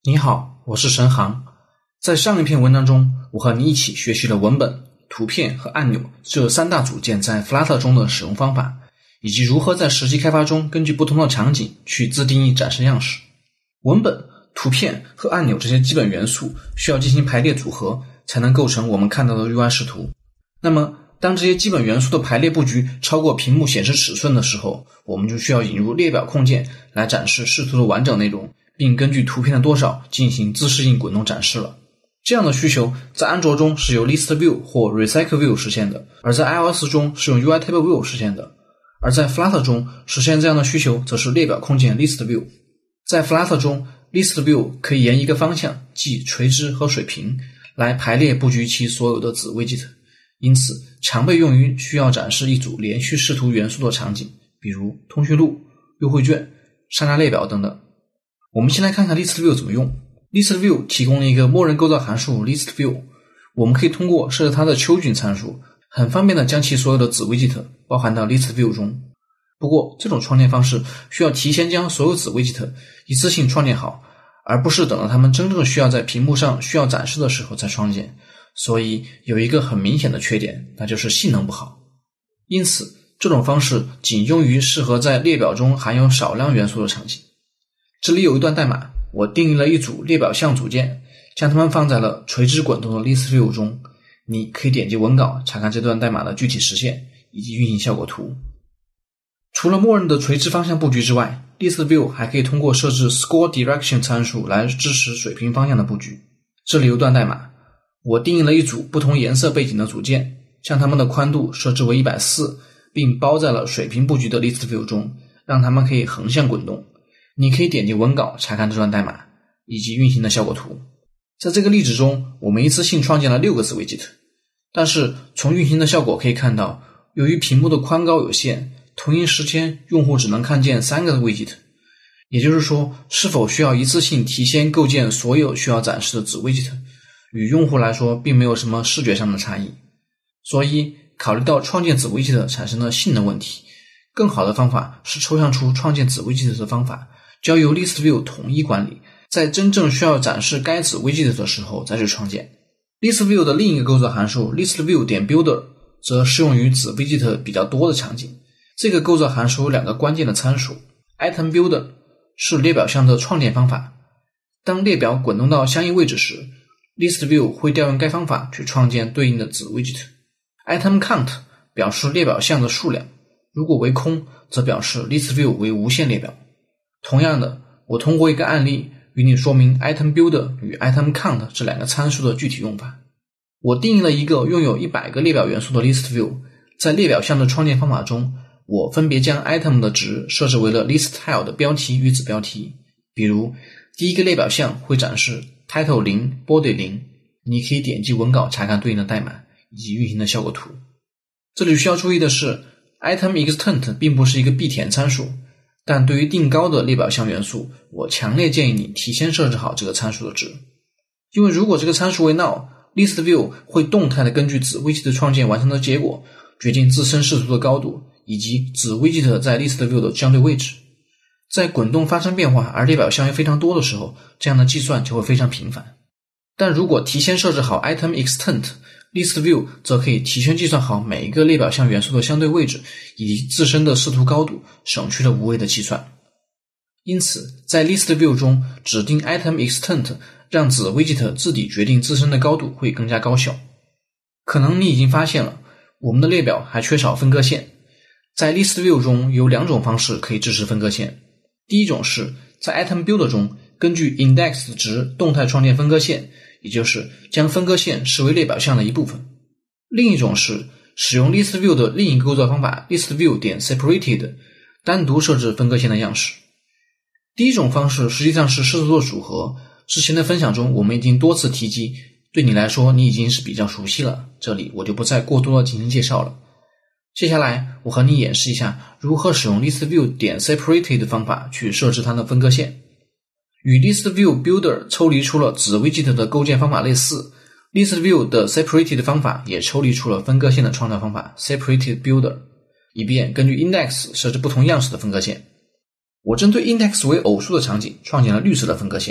你好，我是陈航。在上一篇文章中，我和你一起学习了文本、图片和按钮这三大组件在 Flutter 中的使用方法，以及如何在实际开发中根据不同的场景去自定义展示样式。文本、图片和按钮这些基本元素需要进行排列组合，才能构成我们看到的 UI 视图。那么当这些基本元素的排列布局超过屏幕显示尺寸的时候，我们就需要引入列表控件来展示视图的完整内容，并根据图片的多少进行自适应滚动展示了。这样的需求在安卓中是由 List View 或 Recycle View 实现的，而在 iOS 中是用 UI Table View 实现的。而在 Flutter 中实现这样的需求则是列表控件 List View。在 Flutter 中 List View 可以沿一个方向，即垂直和水平，来排列布局其所有的子 widget， 因此常被用于需要展示一组连续视图元素的场景，比如通讯录、优惠券、商家列表等等。我们先来看看 List View 怎么用。List View 提供了一个默认构造函数 List View， 我们可以通过设置它的丘菌参数，很方便的将其所有的子 widget 包含到 List View 中。不过这种创建方式需要提前将所有子 widget 一次性创建好，而不是等到它们真正需要在屏幕上需要展示的时候再创建，所以有一个很明显的缺点，那就是性能不好。因此这种方式仅用于适合在列表中含有少量元素的场景。这里有一段代码，我定义了一组列表项组件，将它们放在了垂直滚动的 List View 中。你可以点击文稿查看这段代码的具体实现以及运行效果图。除了默认的垂直方向布局之外， List View 还可以通过设置 Scroll Direction 参数来支持水平方向的布局。这里有段代码，我定义了一组不同颜色背景的组件，将它们的宽度设置为140，并包在了水平布局的 List View 中，让它们可以横向滚动。你可以点击文稿查看这段代码以及运行的效果图。在这个例子中，我们一次性创建了6个子 widget， 但是从运行的效果可以看到，由于屏幕的宽高有限，同一时间用户只能看见3个 widget， 也就是说，是否需要一次性提前构建所有需要展示的子 widget， 与用户来说并没有什么视觉上的差异。所以考虑到创建子 widget 产生的性能问题，更好的方法是抽象出创建子 widget 的方法，交由 List View 统一管理，在真正需要展示该子 widget 的时候再去创建。List View 的另一个构造函数 List View .builder 则适用于子 widget 比较多的场景。这个构造函数有2个关键的参数。 Item Builder 是列表项的创建方法，当列表滚动到相应位置时， List View 会调用该方法去创建对应的子 widget。 Item Count 表示列表项的数量，如果为空，则表示 List View 为无限列表。同样的，我通过一个案例与你说明 Item Builder 与 Item Count 这2个参数的具体用法。我定义了一个拥有100个列表元素的 List View， 在列表项的创建方法中，我分别将 Item 的值设置为了 List Tile 的标题与子标题。比如第一个列表项会展示 Title 0 Body 0， 你可以点击文稿查看对应的代码以及运行的效果图。这里需要注意的是， Item Extent 并不是一个必填参数，但对于定高的列表项元素，我强烈建议你提前设置好这个参数的值。因为如果这个参数为 null， List View 会动态的根据子 widget 的创建完成的结果，决定自身视图的高度以及子 widget 在 List View 的相对位置。在滚动发生变化而列表项又非常多的时候，这样的计算就会非常频繁。但如果提前设置好 Item Extent， List View 则可以提前计算好每一个列表项元素的相对位置以及自身的视图高度，省去了无谓的计算。因此在 List View 中指定 Item Extent， 让子 widget 自己决定自身的高度会更加高效。可能你已经发现了，我们的列表还缺少分割线。在 List View 中有2种方式可以支持分割线。第一种是在 Item Builder 中根据 index 的值动态创建分割线，也就是将分割线视为列表项的一部分。另一种是使用 List View 的另一个构造方法 List View .separated 单独设置分割线的样式。第一种方式实际上是视图的组合，之前的分享中我们已经多次提及，对你来说你已经是比较熟悉了，这里我就不再过多的进行介绍了。接下来我和你演示一下如何使用 List View .separated 的方法去设置它的分割线。与 List View Builder 抽离出了子 widget 的构建方法类似， List View 的 separated 的方法也抽离出了分割线的创造方法 separated builder， 以便根据 index 设置不同样式的分割线。我针对 index 为偶数的场景创建了绿色的分割线，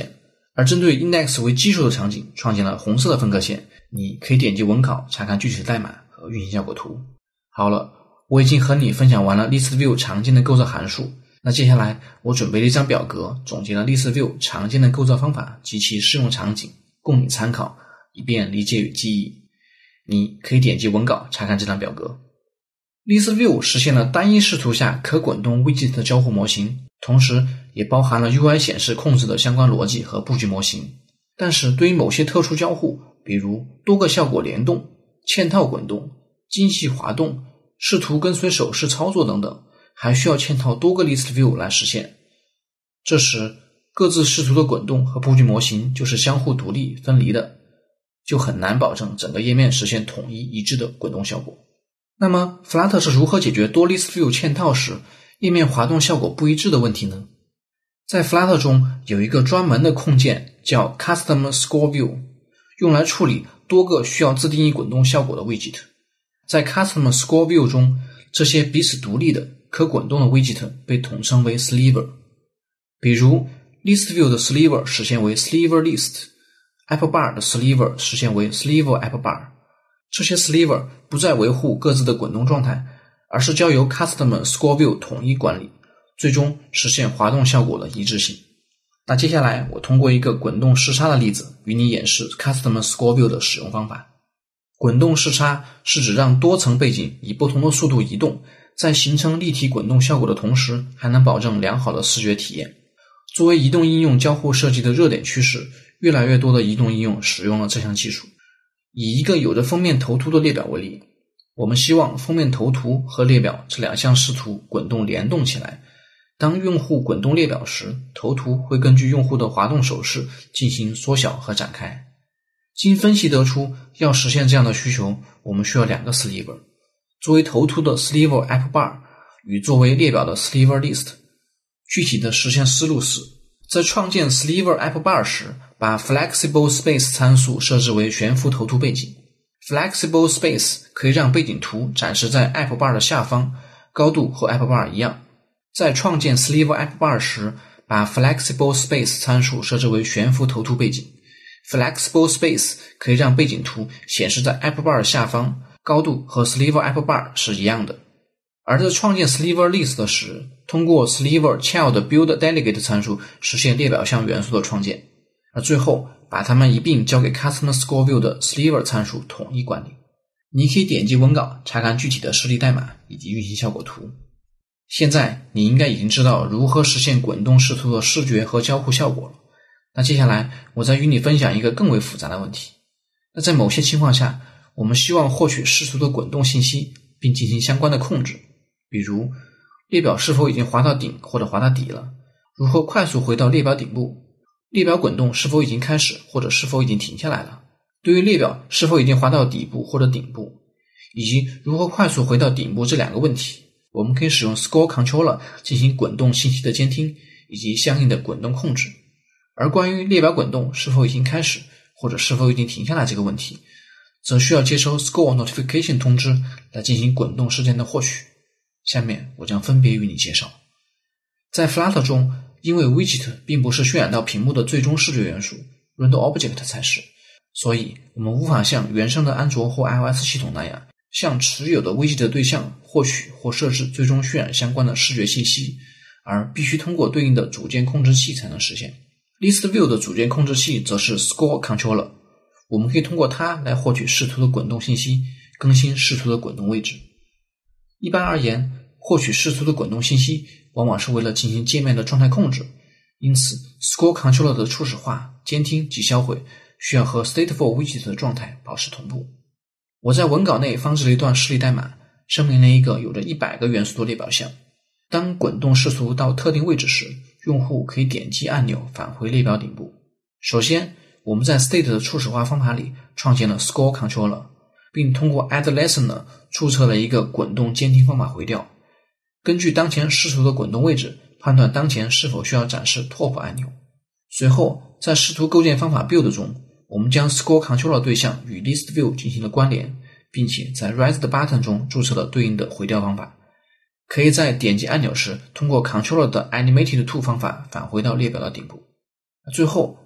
而针对 index 为基数的场景创建了红色的分割线，你可以点击文稿查看具体的代码和运行效果图。好了，我已经和你分享完了 ListView 常见的构造函数，那接下来我准备了一张表格，总结了 ListView 常见的构造方法及其适用场景，供你参考，以便理解与记忆。你可以点击文稿查看这张表格。ListView 实现了单一视图下可滚动 widget 的交互模型，同时也包含了 UI 显示控制的相关逻辑和布局模型。但是对于某些特殊交互，比如多个效果联动、嵌套滚动、精细滑动、视图跟随手势操作等等，还需要嵌套多个 ListView 来实现。这时各自视图的滚动和布局模型就是相互独立分离的，就很难保证整个页面实现统一一致的滚动效果。那么 Flutter 是如何解决多 ListView 嵌套时页面滑动效果不一致的问题呢？在 Flutter 中有一个专门的控件叫 Custom Score View， 用来处理多个需要自定义滚动效果的 widget。 在 Custom Score View 中，这些彼此独立的可滚动的 widget 被统称为 Sliver。 比如 ListView 的 Sliver 实现为 Sliver List， AppleBar 的 Sliver 实现为 Sliver AppleBar。 这些 Sliver 不再维护各自的滚动状态，而是交由 Custom Score View 统一管理，最终实现滑动效果的一致性。那接下来我通过一个滚动视差的例子与你演示 Custom Score View 的使用方法。滚动视差是指让多层背景以不同的速度移动，在形成立体滚动效果的同时，还能保证良好的视觉体验。作为移动应用交互设计的热点趋势，越来越多的移动应用使用了这项技术。以一个有着封面头图的列表为例，我们希望封面头图和列表这两项视图滚动联动起来。当用户滚动列表时，头图会根据用户的滑动手势进行缩小和展开。经分析得出，要实现这样的需求，我们需要两个 Sliver， 作为头图的 Sliver AppleBar 与作为列表的 Sliver List。 具体的实现思路是，在创建 Sliver AppleBar 时，把 Flexible Space 参数设置为悬浮头图背景。 Flexible Space 可以让背景图展示在 AppleBar 的下方，高度和 AppleBar 一样。在创建 Sliver AppleBar 时，把 Flexible Space 参数设置为悬浮头图背景。 Flexible Space 可以让背景图显示在 AppleBar 下方，高度和 Sliver AppleBar 是一样的。而在创建 Sliver List 时，通过 Sliver Child Build Delegate 参数实现列表项元素的创建，而最后把它们一并交给 Custom Score View 的 Sliver 参数统一管理。你可以点击文稿查看具体的实例代码以及运行效果图。现在你应该已经知道如何实现滚动视图的视觉和交互效果了。那接下来我再与你分享一个更为复杂的问题。那在某些情况下，我们希望获取视图的滚动信息并进行相关的控制，比如列表是否已经滑到顶或者滑到底了，如何快速回到列表顶部，列表滚动是否已经开始或者是否已经停下来了，对于列表是否已经滑到底部或者顶部，以及如何快速回到顶部这两个问题，我们可以使用 Score Controller 进行滚动信息的监听以及相应的滚动控制。而关于列表滚动是否已经开始或者是否已经停下来这个问题，则需要接收 Score Notification 通知来进行滚动事件的获取。下面我将分别与你介绍。在 Flutter 中，因为 Widget 并不是渲染到屏幕的最终视觉元素， Render Object 才是，所以我们无法像原生的安卓或 iOS 系统那样，向持有的 Widget 对象获取或设置最终渲染相关的视觉信息，而必须通过对应的组件控制器才能实现。ListView 的组件控制器则是 Score Controller， 我们可以通过它来获取视图的滚动信息，更新视图的滚动位置。一般而言，获取视图的滚动信息往往是为了进行界面的状态控制，因此 Score Controller 的初始化、监听及销毁需要和 Stateful Widget 的状态保持同步。我在文稿内放置了一段示例代码，声明了一个有着100个元素的列表项。当滚动视图到特定位置时，用户可以点击按钮返回列表顶部。首先，我们在 State 的初始化方法里创建了 Score Controller， 并通过 Add Listener 注册了一个滚动监听方法回调，根据当前视图的滚动位置判断当前是否需要展示 Top 按钮。随后，在视图构建方法 Build 中，我们将 Score Controller 对象与 ListView 进行了关联，并且在 Raised Button 中注册了对应的回调方法。可以在点击按钮时通过 Controller 的 Animated To 方法返回到列表的顶部。最后，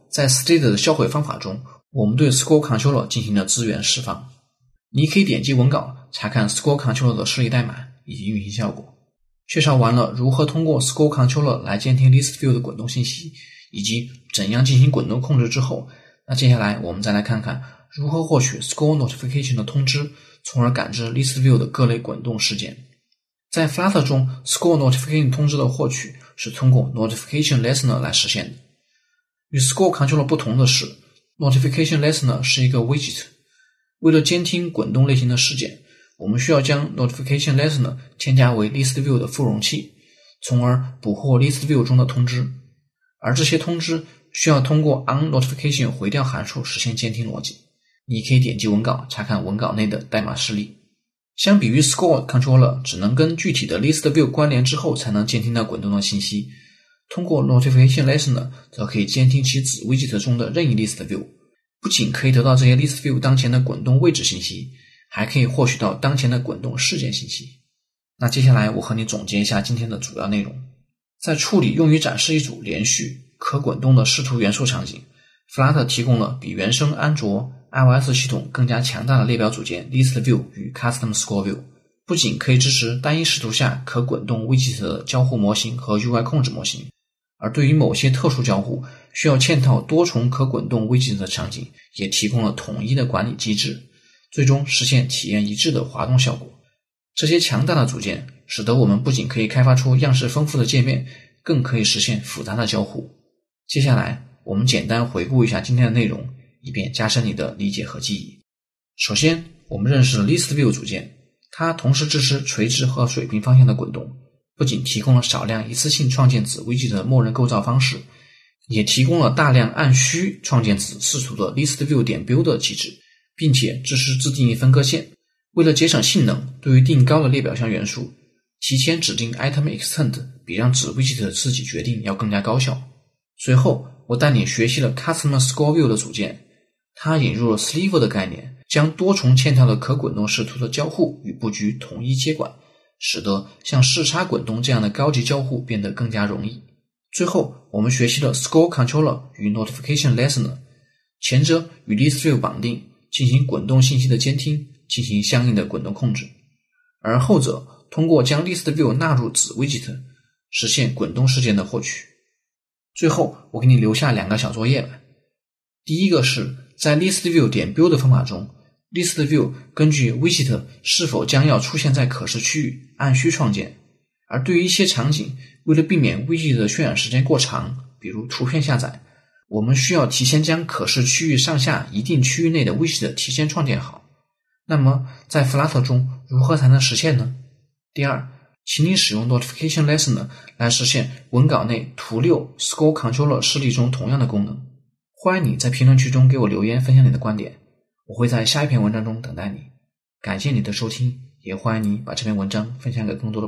在 State 的销毁方法中，我们对 Scroll Controller 进行了资源释放。你可以点击文稿查看 Scroll Controller 的示例代码以及运行效果。介绍完了如何通过 Scroll Controller 来监听 List View 的滚动信息，以及怎样进行滚动控制之后，那接下来我们再来看看如何获取 Scroll Notification 的通知，从而感知 List View 的各类滚动事件。在 Flutter 中 Scroll Notification 通知的获取是通过 Notification Listener 来实现的。与 Scroll Controller 不同的是， Notification Listener 是一个 widget。 为了监听滚动类型的事件，我们需要将 Notification Listener 添加为 List View 的附容器，从而捕获 List View 中的通知。而这些通知需要通过 onNotification 回调函数实现监听逻辑。你可以点击文稿查看文稿内的代码示例。相比于 Scroll Controller 只能跟具体的 List View 关联之后才能监听到滚动的信息，通过 Notification Listener 则可以监听其子 widget 中的任意 List View， 不仅可以得到这些 List View 当前的滚动位置信息，还可以获取到当前的滚动事件信息。那接下来我和你总结一下今天的主要内容。在处理用于展示一组连续可滚动的视图元素场景， Flutter 提供了比原生安卓、iOS 系统更加强大的列表组件 List View 与 Custom Scroll View， 不仅可以支持单一视图下可滚动 widget 的交互模型和 UI 控制模型，而对于某些特殊交互需要嵌套多重可滚动 widget 的场景，也提供了统一的管理机制，最终实现体验一致的滑动效果。这些强大的组件使得我们不仅可以开发出样式丰富的界面，更可以实现复杂的交互。接下来我们简单回顾一下今天的内容，以便加深你的理解和记忆。首先我们认识了 List View 组件，它同时支持垂直和水平方向的滚动，不仅提供了少量一次性创建子 widget 的默认构造方式，也提供了大量按需创建子视图的 List View 点 builder 机制，并且支持自定义分割线。为了节省性能，对于定高的列表项元素，提前指定 Item Extend 比让子 widget 自己决定要更加高效。随后我带你学习了 Custom Scroll View 的组件，它引入了 Sliver 的概念，将多重嵌套的可滚动视图的交互与布局统一接管，使得像视差滚动这样的高级交互变得更加容易。最后我们学习了 Scroll Controller 与 Notification Listener， 前者与 List View 绑定，进行滚动信息的监听，进行相应的滚动控制，而后者通过将 List View 纳入子 widget， 实现滚动事件的获取。最后我给你留下2个小作业吧。第一个是在 List View 点 build 方法中， List View 根据 widget 是否将要出现在可视区域按需创建，而对于一些场景，为了避免 widget 的渲染时间过长，比如图片下载，我们需要提前将可视区域上下一定区域内的 widget 提前创建好。那么在 Flutter 中如何才能实现呢？第二，请你使用 Notification Listener 来实现文稿内图6 Scroll Controller 示例中同样的功能。欢迎你在评论区中给我留言分享你的观点，我会在下一篇文章中等待你。感谢你的收听，也欢迎你把这篇文章分享给更多的